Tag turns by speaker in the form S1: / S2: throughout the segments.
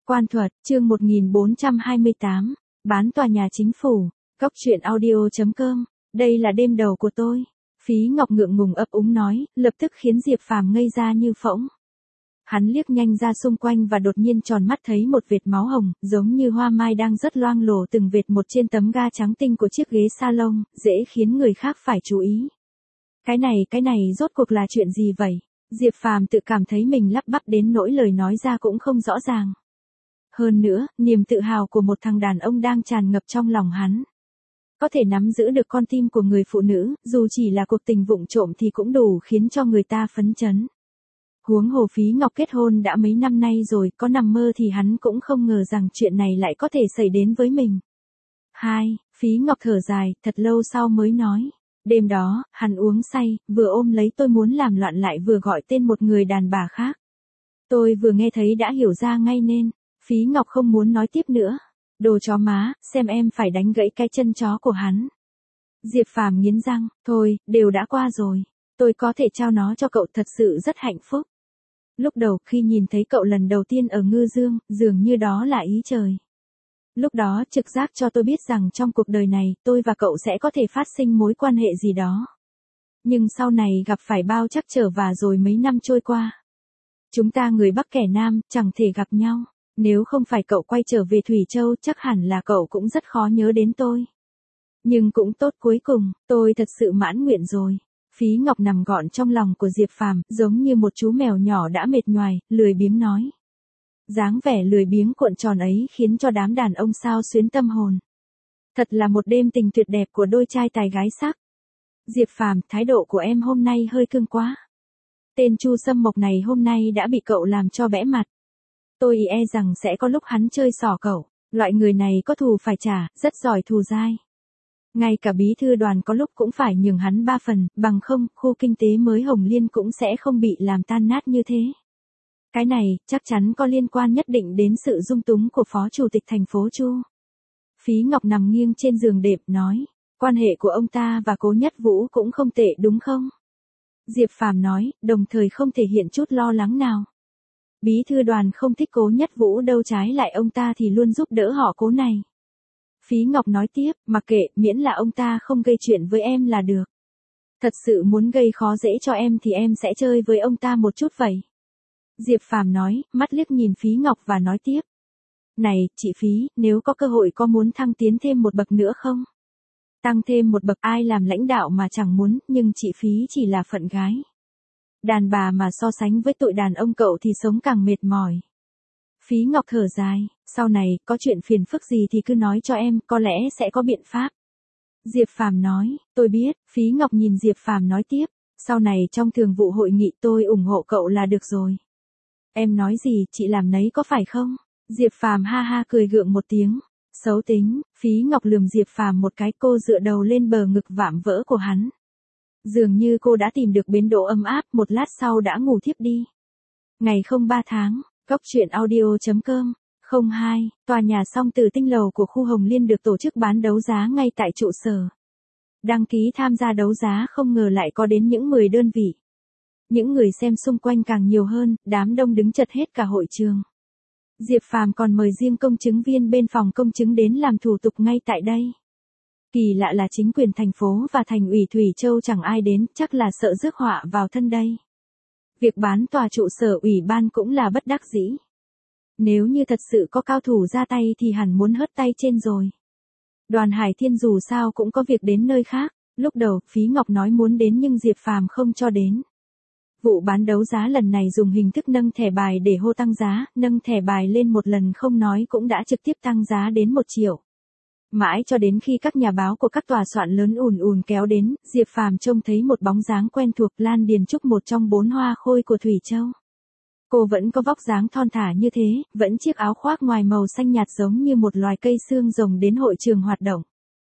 S1: Quan thuật, chương 1428, bán tòa nhà chính phủ, góc truyện audio.com, đây là đêm đầu của tôi. Phí Ngọc ngượng ngùng ấp úng nói, lập tức khiến Diệp Phàm ngây ra như phỗng. Hắn liếc nhanh ra xung quanh và đột nhiên tròn mắt thấy một vệt máu hồng, giống như hoa mai đang rất loang lổ từng vệt một trên tấm ga trắng tinh của chiếc ghế salon, dễ khiến người khác phải chú ý. Cái này rốt cuộc là chuyện gì vậy? Diệp Phàm tự cảm thấy mình lắp bắp đến nỗi lời nói ra cũng không rõ ràng. Hơn nữa, niềm tự hào của một thằng đàn ông đang tràn ngập trong lòng hắn. Có thể nắm giữ được con tim của người phụ nữ, dù chỉ là cuộc tình vụng trộm thì cũng đủ khiến cho người ta phấn chấn. Huống hồ Phí Ngọc kết hôn đã mấy năm nay rồi, có nằm mơ thì hắn cũng không ngờ rằng chuyện này lại có thể xảy đến với mình. Phí Ngọc thở dài, thật lâu sau mới nói. Đêm đó, hắn uống say, vừa ôm lấy tôi muốn làm loạn lại vừa gọi tên một người đàn bà khác. Tôi vừa nghe thấy đã hiểu ra ngay nên, Phí Ngọc không muốn nói tiếp nữa. Đồ chó má, xem em phải đánh gãy cái chân chó của hắn. Diệp Phàm nghiến răng, thôi, đều đã qua rồi. Tôi có thể trao nó cho cậu thật sự rất hạnh phúc. Lúc đầu khi nhìn thấy cậu lần đầu tiên ở Ngư Dương, dường như đó là ý trời. Lúc đó trực giác cho tôi biết rằng trong cuộc đời này tôi và cậu sẽ có thể phát sinh mối quan hệ gì đó. Nhưng sau này gặp phải bao trắc trở và rồi mấy năm trôi qua. Chúng ta người Bắc kẻ Nam chẳng thể gặp nhau. Nếu không phải cậu quay trở về Thủy Châu chắc hẳn là cậu cũng rất khó nhớ đến tôi. Nhưng cũng tốt cuối cùng, tôi thật sự mãn nguyện rồi. Phí Ngọc nằm gọn trong lòng của Diệp Phàm, giống như một chú mèo nhỏ đã mệt nhoài, lười biếng nói. Dáng vẻ lười biếng cuộn tròn ấy khiến cho đám đàn ông sao xuyến tâm hồn. Thật là một đêm tình tuyệt đẹp của đôi trai tài gái sắc. Diệp Phàm, thái độ của em hôm nay hơi cương quá. Tên Chu Sâm Mộc này hôm nay đã bị cậu làm cho bẽ mặt. Tôi e rằng sẽ có lúc hắn chơi xỏ cậu. Loại người này có thù phải trả, rất giỏi thù dai. Ngay cả bí thư đoàn có lúc cũng phải nhường hắn 3 phần, bằng không, khu kinh tế mới Hồng Liên cũng sẽ không bị làm tan nát như thế. Cái này, chắc chắn có liên quan nhất định đến sự dung túng của Phó Chủ tịch thành phố Chu. Phí Ngọc nằm nghiêng trên giường đệm, nói, quan hệ của ông ta và Cố Nhất Vũ cũng không tệ đúng không? Diệp Phàm nói, đồng thời không thể hiện chút lo lắng nào. Bí thư đoàn không thích Cố Nhất Vũ đâu, trái lại ông ta thì luôn giúp đỡ họ Cố này. Phí Ngọc nói tiếp, mặc kệ, miễn là ông ta không gây chuyện với em là được. Thật sự muốn gây khó dễ cho em thì em sẽ chơi với ông ta một chút vậy. Diệp Phàm nói, mắt liếc nhìn Phí Ngọc và nói tiếp. Này, chị Phí, nếu có cơ hội có muốn thăng tiến thêm một bậc nữa không? Tăng thêm một bậc, ai làm lãnh đạo mà chẳng muốn, nhưng chị Phí chỉ là phận gái. Đàn bà mà so sánh với tụi đàn ông cậu thì sống càng mệt mỏi. Phí Ngọc thở dài, sau này, có chuyện phiền phức gì thì cứ nói cho em, có lẽ sẽ có biện pháp. Diệp Phàm nói, tôi biết. Phí Ngọc nhìn Diệp Phàm nói tiếp, sau này trong thường vụ hội nghị tôi ủng hộ cậu là được rồi. Em nói gì, chị làm nấy có phải không? Diệp Phàm ha ha cười gượng một tiếng. Xấu tính. Phí Ngọc lườm Diệp Phàm một cái, cô dựa đầu lên bờ ngực vạm vỡ của hắn. Dường như cô đã tìm được bến đỗ ấm áp, một lát sau đã ngủ thiếp đi. Ngày 03 tháng, góc truyện audio.com, 02, tòa nhà Song Tử Tinh lầu của khu Hồng Liên được tổ chức bán đấu giá ngay tại trụ sở. Đăng ký tham gia đấu giá không ngờ lại có đến những 10 đơn vị. Những người xem xung quanh càng nhiều hơn, đám đông đứng chật hết cả hội trường. Diệp Phàm còn mời riêng công chứng viên bên phòng công chứng đến làm thủ tục ngay tại đây. Kỳ lạ là chính quyền thành phố và thành ủy Thủy Châu chẳng ai đến, chắc là sợ rước họa vào thân đây. Việc bán tòa trụ sở ủy ban cũng là bất đắc dĩ. Nếu như thật sự có cao thủ ra tay thì hẳn muốn hớt tay trên rồi. Đoàn Hải Thiên dù sao cũng có việc đến nơi khác. Lúc đầu, Phí Ngọc nói muốn đến nhưng Diệp Phàm không cho đến. Vụ bán đấu giá lần này dùng hình thức nâng thẻ bài để hô tăng giá, nâng thẻ bài lên một lần không nói cũng đã trực tiếp tăng giá đến 1 triệu. Mãi cho đến khi các nhà báo của các tòa soạn lớn ùn ùn kéo đến, Diệp Phàm trông thấy một bóng dáng quen thuộc, Lan Điền Trúc, một trong 4 hoa khôi của Thủy Châu. Cô vẫn có vóc dáng thon thả như thế, vẫn chiếc áo khoác ngoài màu xanh nhạt giống như một loài cây xương rồng đến hội trường hoạt động.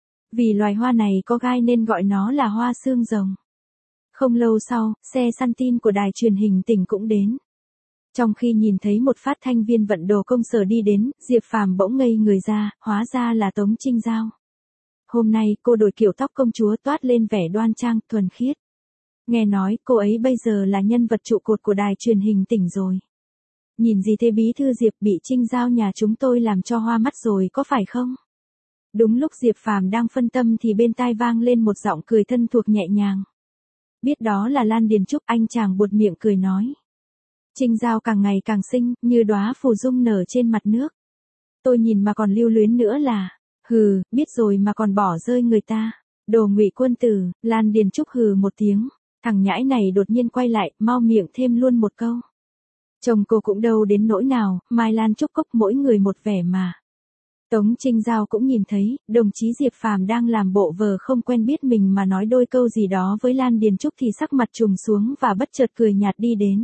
S1: Vì loài hoa này có gai nên gọi nó là hoa xương rồng. Không lâu sau, xe săn tin của đài truyền hình tỉnh cũng đến. Trong khi nhìn thấy một phát thanh viên vận đồ công sở đi đến, Diệp Phàm bỗng ngây người ra, hóa ra là Tống Trinh Giao. Hôm nay cô đổi kiểu tóc công chúa, toát lên vẻ đoan trang, thuần khiết. Nghe nói cô ấy bây giờ là nhân vật trụ cột của đài truyền hình tỉnh rồi. Nhìn gì thế bí thư Diệp, bị Trinh Giao nhà chúng tôi làm cho hoa mắt rồi có phải không? Đúng lúc Diệp Phàm đang phân tâm thì bên tai vang lên một giọng cười thân thuộc nhẹ nhàng. Biết đó là Lan Điền Trúc, anh chàng buột miệng cười nói. Trinh Giao càng ngày càng xinh, như đóa phù dung nở trên mặt nước. Tôi nhìn mà còn lưu luyến nữa là, hừ, biết rồi mà còn bỏ rơi người ta. Đồ ngụy quân tử. Lan Điền Trúc hừ một tiếng, thằng nhãi này đột nhiên quay lại, mau miệng thêm luôn một câu. Chồng cô cũng đâu đến nỗi nào, Mai Lan Trúc Cốc mỗi người một vẻ mà. Tống Trinh Giao cũng nhìn thấy, đồng chí Diệp Phàm đang làm bộ vờ không quen biết mình mà nói đôi câu gì đó với Lan Điền Trúc thì sắc mặt trùng xuống và bất chợt cười nhạt đi đến.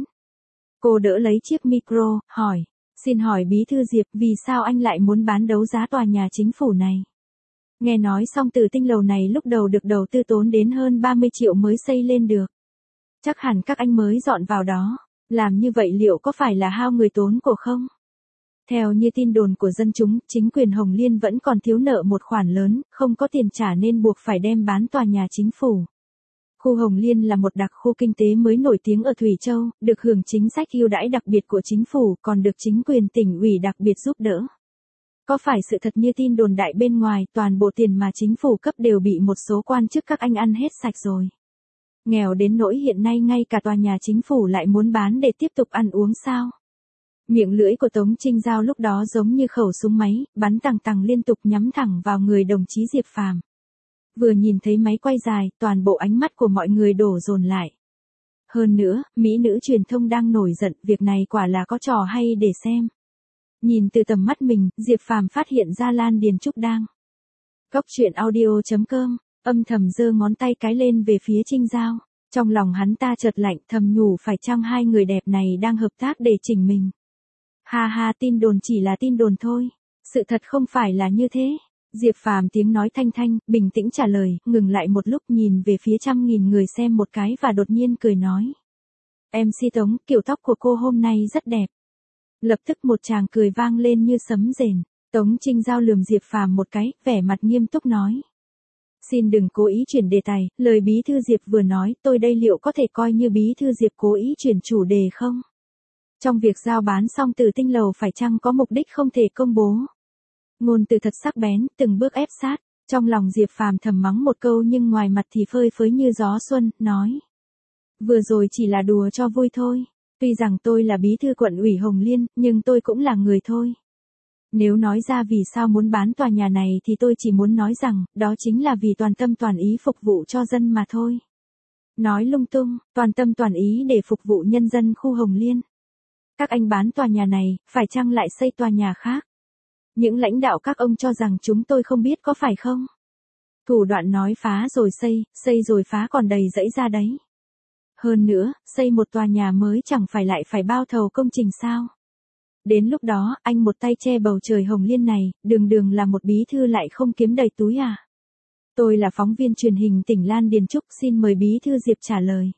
S1: Cô đỡ lấy chiếc micro, hỏi, xin hỏi bí thư Diệp, vì sao anh lại muốn bán đấu giá tòa nhà chính phủ này? Nghe nói xong Tử Tinh lầu này lúc đầu được đầu tư tốn đến hơn 30 triệu mới xây lên được. Chắc hẳn các anh mới dọn vào đó. Làm như vậy liệu có phải là hao người tốn của không? Theo như tin đồn của dân chúng, chính quyền Hồng Liên vẫn còn thiếu nợ một khoản lớn, không có tiền trả nên buộc phải đem bán tòa nhà chính phủ. Khu Hồng Liên là một đặc khu kinh tế mới nổi tiếng ở Thủy Châu, được hưởng chính sách ưu đãi đặc biệt của chính phủ, còn được chính quyền tỉnh ủy đặc biệt giúp đỡ. Có phải sự thật như tin đồn đại bên ngoài, toàn bộ tiền mà chính phủ cấp đều bị một số quan chức các anh ăn hết sạch rồi? Nghèo đến nỗi hiện nay ngay cả tòa nhà chính phủ lại muốn bán để tiếp tục ăn uống sao? Miệng lưỡi của Tống Trinh Giao lúc đó giống như khẩu súng máy, bắn tằng tằng liên tục nhắm thẳng vào người đồng chí Diệp Phàm. Vừa nhìn thấy máy quay dài, toàn bộ ánh mắt của mọi người đổ dồn lại. Hơn nữa, mỹ nữ truyền thông đang nổi giận, việc này quả là có trò hay để xem. Nhìn từ tầm mắt mình, Diệp Phàm phát hiện ra Lan Điền Trúc đang. Cốc truyện audio.com, âm thầm giơ ngón tay cái lên về phía Trinh Giao. Trong lòng hắn ta chợt lạnh, thầm nhủ phải chăng hai người đẹp này đang hợp tác để chỉnh mình. Ha ha, tin đồn chỉ là tin đồn thôi. Sự thật không phải là như thế. Diệp Phàm tiếng nói thanh thanh, bình tĩnh trả lời, ngừng lại một lúc nhìn về phía trăm nghìn người xem một cái và đột nhiên cười nói. MC Tống, kiểu tóc của cô hôm nay rất đẹp. Lập tức một tràng cười vang lên như sấm rền. Tống Trinh Giao lườm Diệp Phàm một cái, vẻ mặt nghiêm túc nói. Xin đừng cố ý chuyển đề tài, lời bí thư Diệp vừa nói, tôi đây liệu có thể coi như bí thư Diệp cố ý chuyển chủ đề không? Trong việc giao bán xong Tử Tinh lầu phải chăng có mục đích không thể công bố? Ngôn từ thật sắc bén, từng bước ép sát. Trong lòng Diệp Phàm thầm mắng một câu nhưng ngoài mặt thì phơi phới như gió xuân, nói. Vừa rồi chỉ là đùa cho vui thôi. Tuy rằng tôi là bí thư quận ủy Hồng Liên, nhưng tôi cũng là người thôi. Nếu nói ra vì sao muốn bán tòa nhà này thì tôi chỉ muốn nói rằng, đó chính là vì toàn tâm toàn ý phục vụ cho dân mà thôi. Nói lung tung, toàn tâm toàn ý để phục vụ nhân dân khu Hồng Liên. Các anh bán tòa nhà này, phải chăng lại xây tòa nhà khác? Những lãnh đạo các ông cho rằng chúng tôi không biết có phải không? Thủ đoạn nói phá rồi xây rồi phá còn đầy rẫy ra đấy. Hơn nữa, xây một tòa nhà mới chẳng phải lại phải bao thầu công trình sao? Đến lúc đó, anh một tay che bầu trời Hồng Liên này, đường đường là một bí thư lại không kiếm đầy túi à? Tôi là phóng viên truyền hình tỉnh Lan Điền Trúc, xin mời bí thư Diệp trả lời.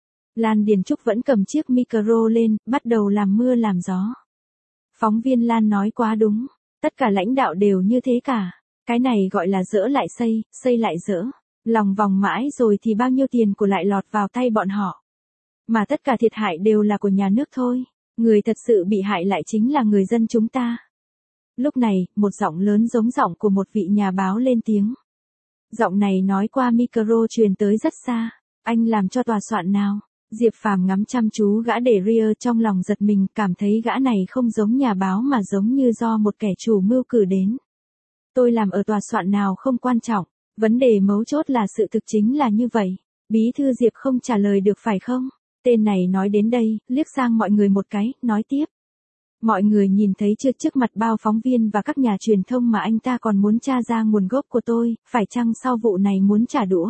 S1: Lan Điền Trúc vẫn cầm chiếc micro lên, bắt đầu làm mưa làm gió. Phóng viên Lan nói quá đúng, tất cả lãnh đạo đều như thế cả. Cái này gọi là dỡ lại xây lại dỡ. Lòng vòng mãi rồi thì bao nhiêu tiền của lại lọt vào tay bọn họ. Mà tất cả thiệt hại đều là của nhà nước thôi. Người thật sự bị hại lại chính là người dân chúng ta. Lúc này, một giọng lớn giống giọng của một vị nhà báo lên tiếng. Giọng này nói qua micro truyền tới rất xa. Anh làm cho tòa soạn nào? Diệp Phàm ngắm chăm chú gã để ria trong lòng giật mình, cảm thấy gã này không giống nhà báo mà giống như do một kẻ chủ mưu cử đến. Tôi làm ở tòa soạn nào không quan trọng, vấn đề mấu chốt là sự thực chính là như vậy. Bí thư Diệp không trả lời được phải không? Tên này nói đến đây, liếc sang mọi người một cái, nói tiếp. Mọi người nhìn thấy chưa, trước mặt bao phóng viên và các nhà truyền thông mà anh ta còn muốn tra ra nguồn gốc của tôi, phải chăng sau vụ này muốn trả đũa?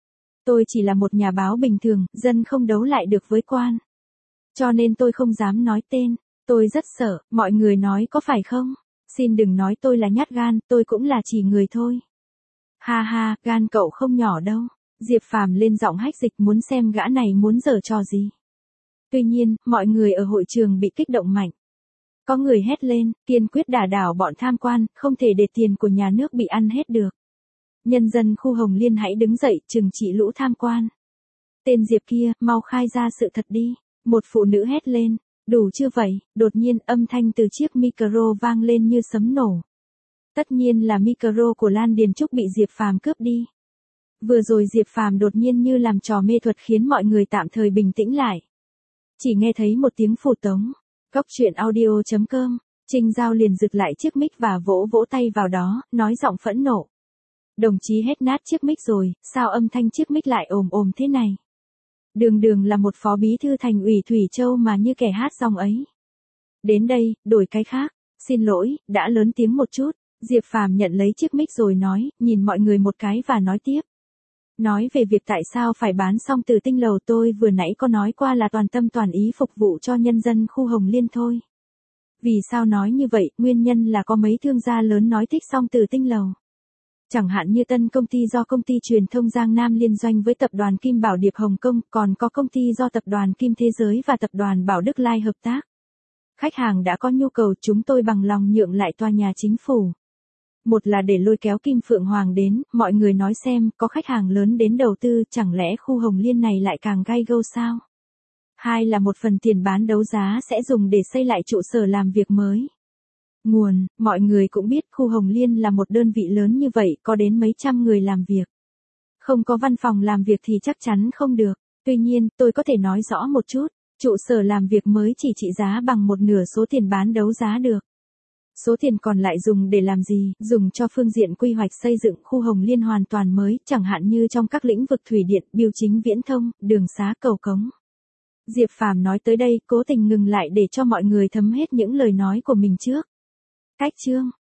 S1: Tôi chỉ là một nhà báo bình thường, dân không đấu lại được với quan. Cho nên tôi không dám nói tên, tôi rất sợ, mọi người nói có phải không? Xin đừng nói tôi là nhát gan, tôi cũng là chỉ người thôi. Ha ha, gan cậu không nhỏ đâu. Diệp Phàm lên giọng hách dịch muốn xem gã này muốn giở trò gì. Tuy nhiên, mọi người ở hội trường bị kích động mạnh. Có người hét lên, kiên quyết đả đảo bọn tham quan, không thể để tiền của nhà nước bị ăn hết được. Nhân dân khu Hồng Liên hãy đứng dậy, trừng trị lũ tham quan. Tên Diệp kia, mau khai ra sự thật đi. Một phụ nữ hét lên. Đủ chưa vậy, đột nhiên âm thanh từ chiếc micro vang lên như sấm nổ. Tất nhiên là micro của Lan Điền Trúc bị Diệp Phàm cướp đi. Vừa rồi Diệp Phàm đột nhiên như làm trò mê thuật khiến mọi người tạm thời bình tĩnh lại. Chỉ nghe thấy một tiếng phù tống. Cóc truyện audio.com, Trình Giao liền giựt lại chiếc mic và vỗ vỗ tay vào đó, nói giọng phẫn nộ. Đồng chí hét nát chiếc mic rồi, sao âm thanh chiếc mic lại ồm ồm thế này? Đường đường là một phó bí thư thành ủy Thủy Châu mà như kẻ hát rong ấy. Đến đây, đổi cái khác, xin lỗi, đã lớn tiếng một chút. Diệp Phàm nhận lấy chiếc mic rồi nói, nhìn mọi người một cái và nói tiếp. Nói về việc tại sao phải bán xong Từ Tinh Lầu tôi vừa nãy có nói qua là toàn tâm toàn ý phục vụ cho nhân dân khu Hồng Liên thôi. Vì sao nói như vậy, nguyên nhân là có mấy thương gia lớn nói thích xong Từ Tinh Lầu. Chẳng hạn như Tân công ty do công ty truyền thông Giang Nam liên doanh với tập đoàn Kim Bảo Điệp Hồng Kông, còn có công ty do tập đoàn Kim Thế Giới và tập đoàn Bảo Đức Lai hợp tác. Khách hàng đã có nhu cầu chúng tôi bằng lòng nhượng lại tòa nhà chính phủ. Một là để lôi kéo Kim Phượng Hoàng đến, mọi người nói xem, có khách hàng lớn đến đầu tư, chẳng lẽ khu Hồng Liên này lại càng gai gâu sao? Hai là một phần tiền bán đấu giá sẽ dùng để xây lại trụ sở làm việc mới. Nguồn, mọi người cũng biết khu Hồng Liên là một đơn vị lớn như vậy, có đến mấy trăm người làm việc. Không có văn phòng làm việc thì chắc chắn không được. Tuy nhiên, tôi có thể nói rõ một chút, trụ sở làm việc mới chỉ trị giá bằng một nửa số tiền bán đấu giá được. Số tiền còn lại dùng để làm gì? Dùng cho phương diện quy hoạch xây dựng khu Hồng Liên hoàn toàn mới, chẳng hạn như trong các lĩnh vực thủy điện, bưu chính viễn thông, đường xá cầu cống. Diệp Phàm nói tới đây, cố tình ngừng lại để cho mọi người thấm hết những lời nói của mình trước. Cách chương